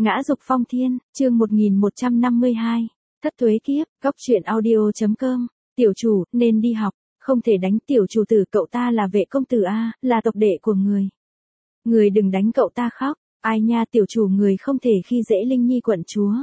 Ngã dục phong thiên, chương 1152. Thất tuế kiếp, góc truyện audio.com. Tiểu chủ, nên đi học, không thể đánh tiểu chủ tử, cậu ta là vệ công tử a, là tộc đệ của người. Người đừng đánh cậu ta khóc, ai nha, tiểu chủ, người không thể khi dễ Linh Nhi quận chúa.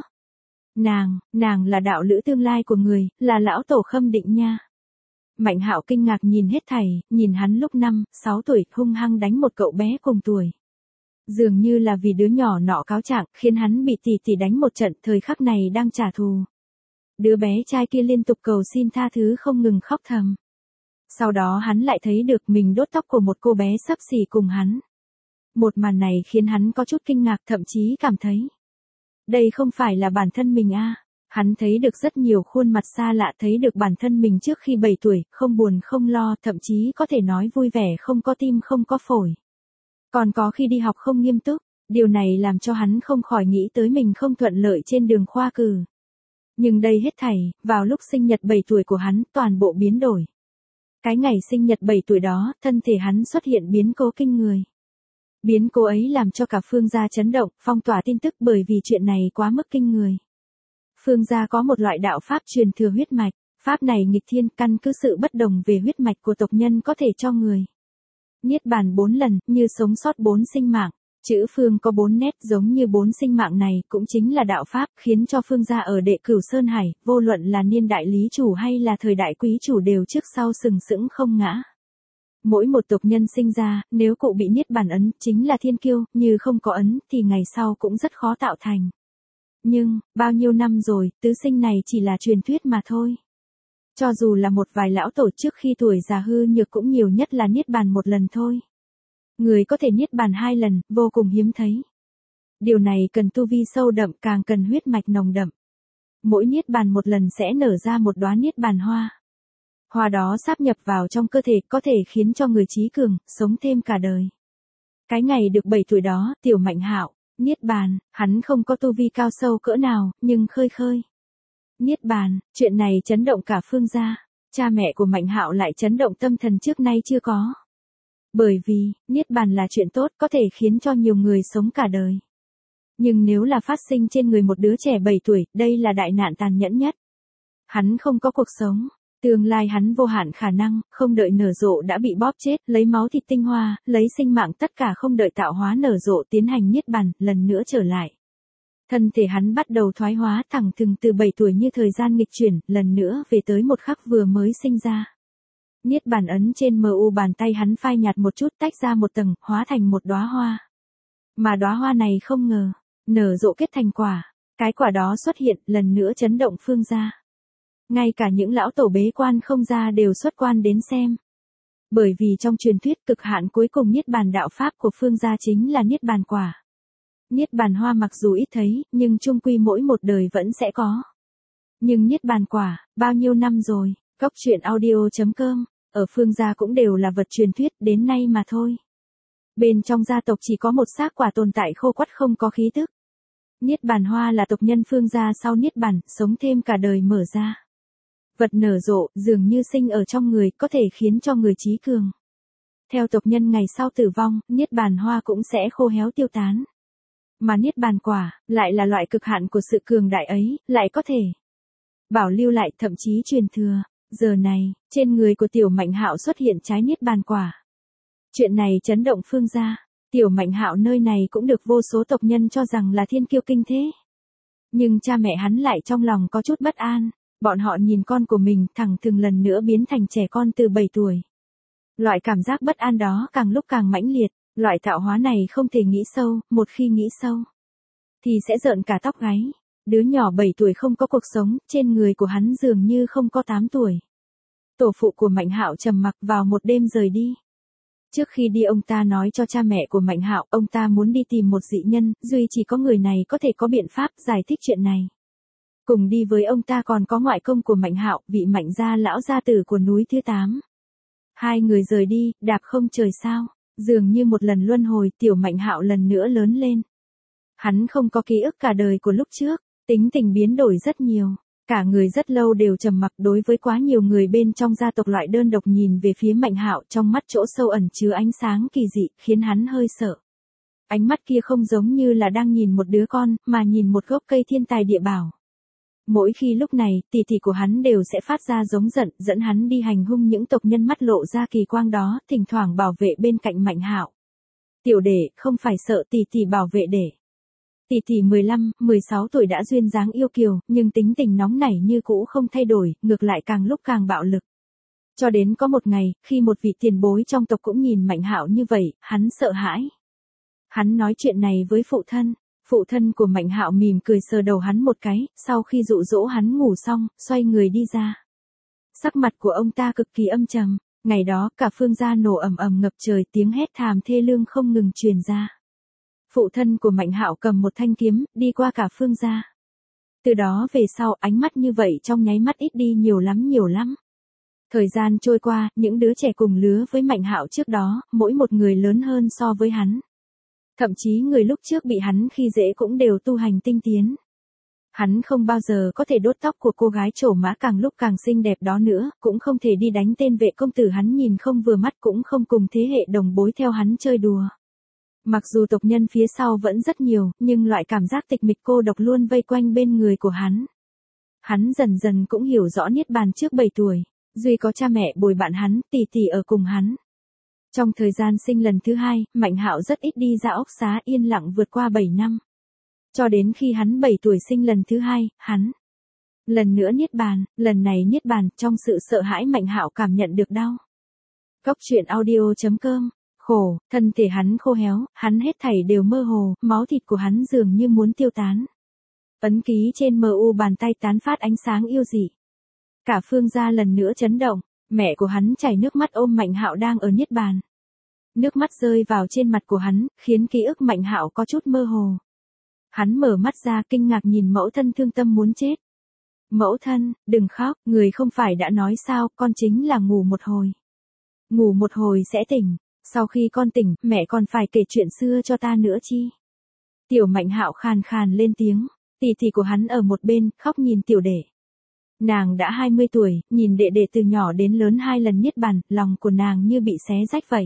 Nàng là đạo lữ tương lai của người, là lão tổ Khâm Định nha. Mạnh Hạo kinh ngạc nhìn hết thảy, nhìn hắn lúc 5, 6 tuổi hung hăng đánh một cậu bé cùng tuổi. Dường như là vì đứa nhỏ nọ cáo trạng, khiến hắn bị tỷ tỷ đánh một trận, thời khắc này đang trả thù. Đứa bé trai kia liên tục cầu xin tha thứ, không ngừng khóc thầm. Sau đó hắn lại thấy được mình đốt tóc của một cô bé xấp xỉ cùng hắn. Một màn này khiến hắn có chút kinh ngạc, thậm chí cảm thấy đây không phải là bản thân mình a. Hắn thấy được rất nhiều khuôn mặt xa lạ, thấy được bản thân mình trước khi 7 tuổi, không buồn không lo, thậm chí có thể nói vui vẻ, không có tim không có phổi. Còn có khi đi học không nghiêm túc, điều này làm cho hắn không khỏi nghĩ tới mình không thuận lợi trên đường khoa cử. Nhưng đây hết thảy, vào lúc sinh nhật 7 tuổi của hắn, toàn bộ biến đổi. Cái ngày sinh nhật 7 tuổi đó, thân thể hắn xuất hiện biến cố kinh người. Biến cố ấy làm cho cả Phương gia chấn động, phong tỏa tin tức, bởi vì chuyện này quá mức kinh người. Phương gia có một loại đạo pháp truyền thừa huyết mạch, pháp này nghịch thiên, căn cứ sự bất đồng về huyết mạch của tộc nhân có thể cho người niết bàn 4 lần, như sống sót 4 sinh mạng. Chữ Phương có 4 nét giống như 4 sinh mạng này, cũng chính là đạo pháp, khiến cho Phương gia ở Đệ Cửu Sơn Hải, vô luận là niên đại lý chủ hay là thời đại quý chủ đều trước sau sừng sững không ngã. Mỗi một tộc nhân sinh ra, nếu cụ bị niết bàn ấn, chính là thiên kiêu, như không có ấn, thì ngày sau cũng rất khó tạo thành. Nhưng, bao nhiêu năm rồi, tứ sinh này chỉ là truyền thuyết mà thôi. Cho dù là một vài lão tổ trước khi tuổi già hư nhược cũng nhiều nhất là niết bàn 1 lần thôi. Người có thể niết bàn 2 lần, vô cùng hiếm thấy. Điều này cần tu vi sâu đậm, càng cần huyết mạch nồng đậm. Mỗi niết bàn 1 lần sẽ nở ra một đóa niết bàn hoa. Hoa đó sáp nhập vào trong cơ thể, có thể khiến cho người trí cường, sống thêm cả đời. Cái ngày được 7 tuổi đó, tiểu Mạnh Hạo niết bàn, hắn không có tu vi cao sâu cỡ nào, nhưng khơi niết bàn, chuyện này chấn động cả Phương gia. Cha mẹ của Mạnh Hạo lại chấn động tâm thần trước nay chưa có. Bởi vì, niết bàn là chuyện tốt, có thể khiến cho nhiều người sống cả đời. Nhưng nếu là phát sinh trên người một đứa trẻ 7 tuổi, đây là đại nạn tàn nhẫn nhất. Hắn không có cuộc sống. Tương lai hắn vô hạn khả năng, không đợi nở rộ đã bị bóp chết, lấy máu thịt tinh hoa, lấy sinh mạng tất cả, không đợi tạo hóa nở rộ tiến hành niết bàn, lần nữa trở lại. Thân thể hắn bắt đầu thoái hóa thẳng thừng từ 7 tuổi, như thời gian nghịch chuyển, lần nữa về tới một khắc vừa mới sinh ra. Niết bàn ấn trên mu bàn tay hắn phai nhạt một chút, tách ra một tầng, hóa thành một đóa hoa. Mà đóa hoa này không ngờ nở rộ kết thành quả. Cái quả đó xuất hiện, lần nữa chấn động Phương gia. Ngay cả những lão tổ bế quan không ra đều xuất quan đến xem. Bởi vì trong truyền thuyết cực hạn cuối cùng niết bàn đạo pháp của Phương gia chính là niết bàn quả. Niết bàn hoa mặc dù ít thấy, nhưng chung quy mỗi một đời vẫn sẽ có. Nhưng niết bàn quả, bao nhiêu năm rồi, góc truyện audio.com, ở Phương gia cũng đều là vật truyền thuyết đến nay mà thôi. Bên trong gia tộc chỉ có một xác quả tồn tại khô quắt không có khí tức. Niết bàn hoa là tộc nhân Phương gia sau niết bàn, sống thêm cả đời mở ra. Vật nở rộ, dường như sinh ở trong người, có thể khiến cho người trí cường. Theo tộc nhân ngày sau tử vong, niết bàn hoa cũng sẽ khô héo tiêu tán. Mà niết bàn quả, lại là loại cực hạn của sự cường đại ấy, lại có thể bảo lưu lại, thậm chí truyền thừa. Giờ này, trên người của tiểu Mạnh Hạo xuất hiện trái niết bàn quả. Chuyện này chấn động Phương gia. Tiểu Mạnh Hạo nơi này cũng được vô số tộc nhân cho rằng là thiên kiêu kinh thế. Nhưng cha mẹ hắn lại trong lòng có chút bất an. Bọn họ nhìn con của mình thẳng thừng lần nữa biến thành trẻ con từ 7 tuổi. Loại cảm giác bất an đó càng lúc càng mãnh liệt. Loại tạo hóa này không thể nghĩ sâu, một khi nghĩ sâu thì sẽ rợn cả tóc gáy. Đứa nhỏ 7 tuổi không có cuộc sống, trên người của hắn dường như không có 8 tuổi. Tổ phụ của Mạnh Hạo trầm mặc, vào một đêm rời đi. Trước khi đi, ông ta nói cho cha mẹ của Mạnh Hạo, ông ta muốn đi tìm một dị nhân, duy chỉ có người này có thể có biện pháp giải thích chuyện này. Cùng đi với ông ta còn có ngoại công của Mạnh Hạo, vị Mạnh gia lão gia tử của núi thứ 8. Hai người rời đi, đạp không trời sao, dường như một lần luân hồi, tiểu Mạnh Hạo lần nữa lớn lên. Hắn không có ký ức cả đời của lúc trước, tính tình biến đổi rất nhiều, cả người rất lâu đều trầm mặc. Đối với quá nhiều người bên trong gia tộc, loại đơn độc nhìn về phía Mạnh Hạo, trong mắt chỗ sâu ẩn chứa ánh sáng kỳ dị, khiến hắn hơi sợ. Ánh mắt kia không giống như là đang nhìn một đứa con, mà nhìn một gốc cây thiên tài địa bảo. Mỗi khi lúc này, tỷ tỷ của hắn đều sẽ phát ra giống giận, dẫn hắn đi hành hung những tộc nhân mắt lộ ra kỳ quang đó, thỉnh thoảng bảo vệ bên cạnh Mạnh Hạo. Tiểu đệ, không phải sợ tỷ tỷ bảo vệ đệ. Tỷ tỷ 15, 16 tuổi đã duyên dáng yêu kiều, nhưng tính tình nóng nảy như cũ không thay đổi, ngược lại càng lúc càng bạo lực. Cho đến có một ngày, khi một vị tiền bối trong tộc cũng nhìn Mạnh Hạo như vậy, hắn sợ hãi. Hắn nói chuyện này với phụ thân của Mạnh Hạo mỉm cười sờ đầu hắn một cái, sau khi dụ dỗ hắn ngủ xong, xoay người đi ra. Sắc mặt của ông ta cực kỳ âm trầm, ngày đó cả Phương gia nổ ầm ầm ngập trời, tiếng hét thảm thê lương không ngừng truyền ra. Phụ thân của Mạnh Hạo cầm một thanh kiếm, đi qua cả Phương gia. Từ đó về sau, ánh mắt như vậy trong nháy mắt ít đi nhiều lắm. Thời gian trôi qua, những đứa trẻ cùng lứa với Mạnh Hạo trước đó, mỗi một người lớn hơn so với hắn. Thậm chí người lúc trước bị hắn khi dễ cũng đều tu hành tinh tiến. Hắn không bao giờ có thể đốt tóc của cô gái trổ mã càng lúc càng xinh đẹp đó nữa, cũng không thể đi đánh tên vệ công tử hắn nhìn không vừa mắt, cũng không cùng thế hệ đồng bối theo hắn chơi đùa. Mặc dù tộc nhân phía sau vẫn rất nhiều, nhưng loại cảm giác tịch mịch cô độc luôn vây quanh bên người của hắn. Hắn dần dần cũng hiểu rõ niết bàn trước 7 tuổi, duy có cha mẹ bồi bạn hắn, tỷ tỷ ở cùng hắn. Trong thời gian sinh lần thứ 2, Mạnh Hạo rất ít đi ra ốc xá, yên lặng vượt qua 7 năm. Cho đến khi hắn 7 tuổi sinh lần thứ 2, hắn lần nữa niết bàn, lần này niết bàn, trong sự sợ hãi Mạnh Hạo cảm nhận được đau. Cốc truyện audio.com, khổ, thân thể hắn khô héo, hắn hết thảy đều mơ hồ, máu thịt của hắn dường như muốn tiêu tán. Ấn ký trên MU bàn tay tán phát ánh sáng yêu dị. Cả Phương gia lần nữa chấn động, mẹ của hắn chảy nước mắt ôm Mạnh Hạo đang ở niết bàn. Nước mắt rơi vào trên mặt của hắn, khiến ký ức Mạnh Hạo có chút mơ hồ. Hắn mở mắt ra kinh ngạc nhìn mẫu thân thương tâm muốn chết. Mẫu thân, đừng khóc, người không phải đã nói sao, con chính là ngủ một hồi. Ngủ một hồi sẽ tỉnh, sau khi con tỉnh, mẹ còn phải kể chuyện xưa cho ta nữa chi. Tiểu Mạnh Hạo khàn khàn lên tiếng, tỷ tỷ của hắn ở một bên, khóc nhìn tiểu đệ. Nàng đã 20 tuổi, nhìn đệ đệ từ nhỏ đến lớn 2 lần niết bàn, lòng của nàng như bị xé rách vậy.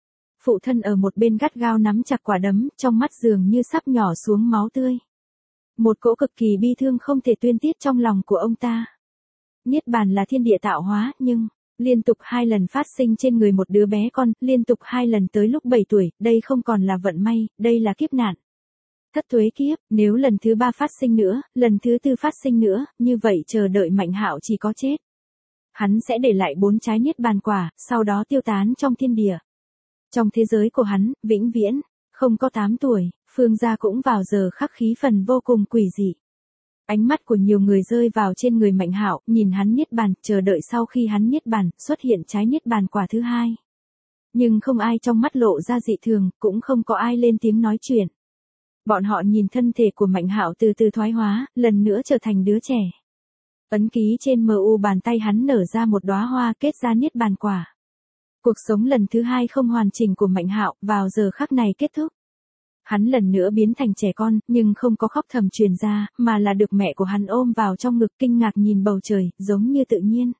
Phụ thân ở một bên gắt gao nắm chặt quả đấm, trong mắt dường như sắp nhỏ xuống máu tươi. Một cỗ cực kỳ bi thương không thể tuyên tiết trong lòng của ông ta. Niết bàn là thiên địa tạo hóa, nhưng liên tục 2 lần phát sinh trên người một đứa bé con, liên tục 2 lần tới lúc 7 tuổi, đây không còn là vận may, đây là kiếp nạn. Thất tuế kiếp, nếu lần thứ 3 phát sinh nữa, lần thứ 4 phát sinh nữa, như vậy chờ đợi Mạnh Hạo chỉ có chết. Hắn sẽ để lại 4 trái niết bàn quả, sau đó tiêu tán trong thiên địa. Trong thế giới của hắn, vĩnh viễn, không có 8 tuổi, Phương gia cũng vào giờ khắc khí phần vô cùng quỷ dị. Ánh mắt của nhiều người rơi vào trên người Mạnh Hạo, nhìn hắn niết bàn, chờ đợi sau khi hắn niết bàn, xuất hiện trái niết bàn quả thứ 2. Nhưng không ai trong mắt lộ ra dị thường, cũng không có ai lên tiếng nói chuyện. Bọn họ nhìn thân thể của Mạnh Hạo từ từ thoái hóa, lần nữa trở thành đứa trẻ. Ấn ký trên MU bàn tay hắn nở ra một đóa hoa kết ra niết bàn quả. Cuộc sống lần thứ 2 không hoàn chỉnh của Mạnh Hạo vào giờ khắc này kết thúc. Hắn lần nữa biến thành trẻ con, nhưng không có khóc thầm truyền ra, mà là được mẹ của hắn ôm vào trong ngực kinh ngạc nhìn bầu trời, giống như tự nhiên.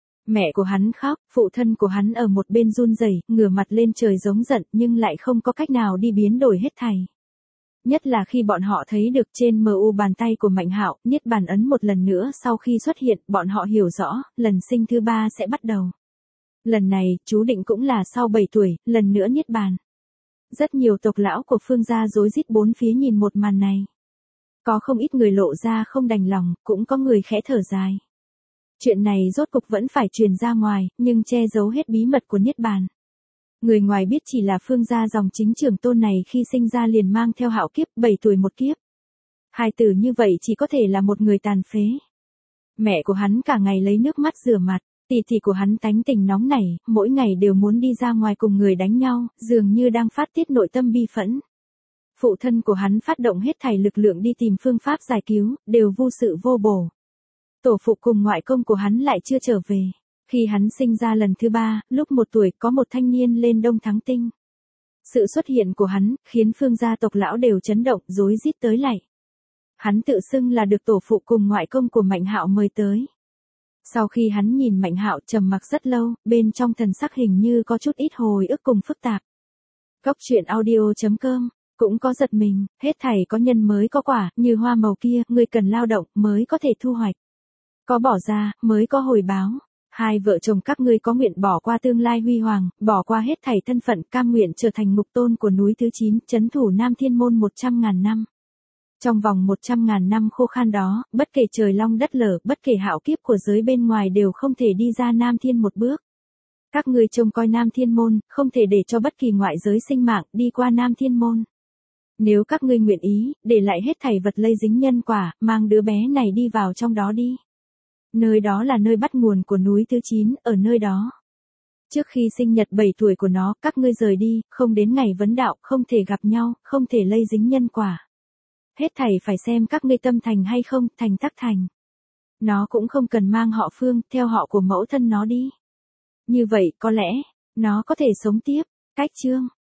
Mẹ của hắn khóc, phụ thân của hắn ở một bên run rẩy, ngửa mặt lên trời giống giận nhưng lại không có cách nào đi biến đổi hết thảy. Nhất là khi bọn họ thấy được trên MU bàn tay của Mạnh Hạo, niết bàn ấn một lần nữa sau khi xuất hiện, bọn họ hiểu rõ, lần sinh thứ 3 sẽ bắt đầu. Lần này, chú định cũng là sau 7 tuổi, lần nữa niết bàn. Rất nhiều tộc lão của Phương gia rối rít bốn phía nhìn một màn này. Có không ít người lộ ra không đành lòng, cũng có người khẽ thở dài. Chuyện này rốt cục vẫn phải truyền ra ngoài, nhưng che giấu hết bí mật của niết bàn. Người ngoài biết chỉ là Phương gia dòng chính trưởng tôn này khi sinh ra liền mang theo hạo kiếp, 7 tuổi một kiếp. Hài tử như vậy chỉ có thể là một người tàn phế. Mẹ của hắn cả ngày lấy nước mắt rửa mặt, tỷ tỷ của hắn tánh tình nóng nảy, mỗi ngày đều muốn đi ra ngoài cùng người đánh nhau, dường như đang phát tiết nội tâm bi phẫn. Phụ thân của hắn phát động hết thảy lực lượng đi tìm phương pháp giải cứu, đều vô sự vô bổ. Tổ phụ cùng ngoại công của hắn lại chưa trở về. Khi hắn sinh ra lần thứ 3, lúc 1 tuổi, có một thanh niên lên Đông Thắng Tinh. Sự xuất hiện của hắn, khiến Phương gia tộc lão đều chấn động, rối rít tới lạy. Hắn tự xưng là được tổ phụ cùng ngoại công của Mạnh Hạo mời tới. Sau khi hắn nhìn Mạnh Hạo trầm mặc rất lâu, bên trong thần sắc hình như có chút ít hồi ức cùng phức tạp. Cốc truyện audio.com cũng có giật mình, hết thảy có nhân mới có quả, như hoa màu kia, ngươi cần lao động mới có thể thu hoạch. Có bỏ ra, mới có hồi báo. Hai vợ chồng các ngươi có nguyện bỏ qua tương lai huy hoàng, bỏ qua hết thảy thân phận, cam nguyện trở thành mục tôn của núi thứ 9, trấn thủ Nam Thiên Môn 100.000 năm. Trong vòng 100.000 năm khô khan đó, bất kể trời long đất lở, bất kể hạo kiếp của giới bên ngoài đều không thể đi ra Nam Thiên một bước. Các ngươi trông coi Nam Thiên Môn, không thể để cho bất kỳ ngoại giới sinh mạng đi qua Nam Thiên Môn. Nếu các ngươi nguyện ý, để lại hết thảy vật lây dính nhân quả, mang đứa bé này đi vào trong đó đi. Nơi đó là nơi bắt nguồn của núi thứ 9, ở nơi đó. Trước khi sinh nhật 7 tuổi của nó, các ngươi rời đi, không đến ngày vấn đạo, không thể gặp nhau, không thể lây dính nhân quả. Hết thảy phải xem các ngươi tâm thành hay không, thành tắc thành. Nó cũng không cần mang họ Phương, theo họ của mẫu thân nó đi. Như vậy, có lẽ, nó có thể sống tiếp. Cách chương